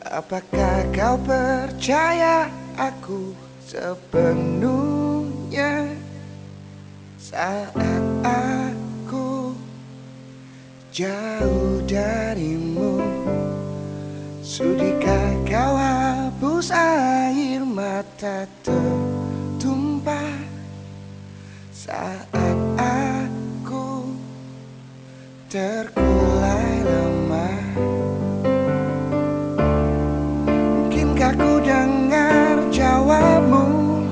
Apakah kau percaya aku sepenuhnya saat aku jauh darimu? Sudikah kau hapus air mata tertumpah saat aku terkulai lemah? Mungkinkah ku dengar jawabmu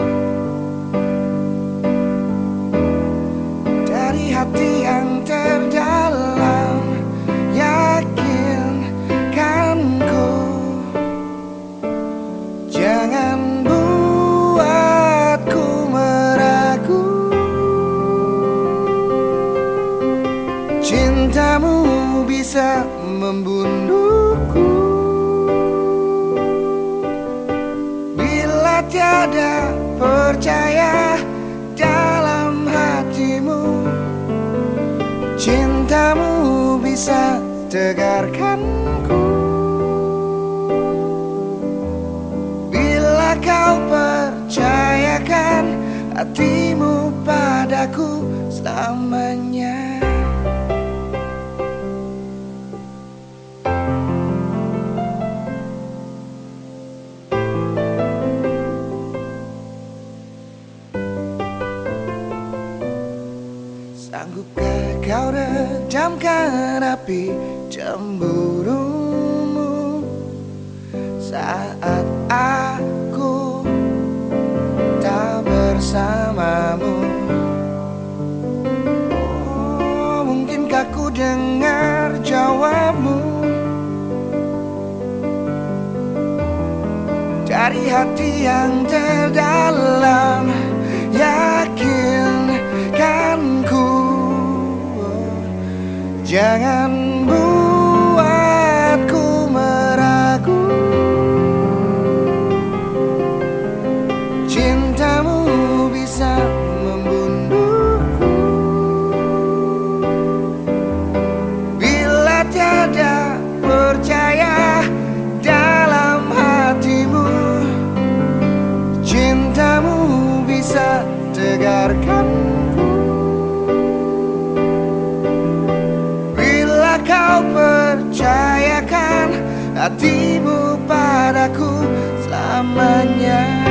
dari hati yang terdalam? Yakinkan ku, jangan buatku meragu. Cintamu bisa membunuhku bila tiada percaya dalam hatimu. Cintamu bisa tegarkanku bila kau percayakan hatimu padaku selamanya. Sanggupkah kau redamkan api cemburumu saat aku tak bersamamu? Oh, mungkinkah ku dengar jawabmu dari hati yang terdalam? Yakinkan ku, jangan buatku meragu. Cintamu bisa membunuhku bila tiada percaya dalam hatimu. Cintamu bisa tegarkanku bila kau percayakan hatimu padaku selamanya.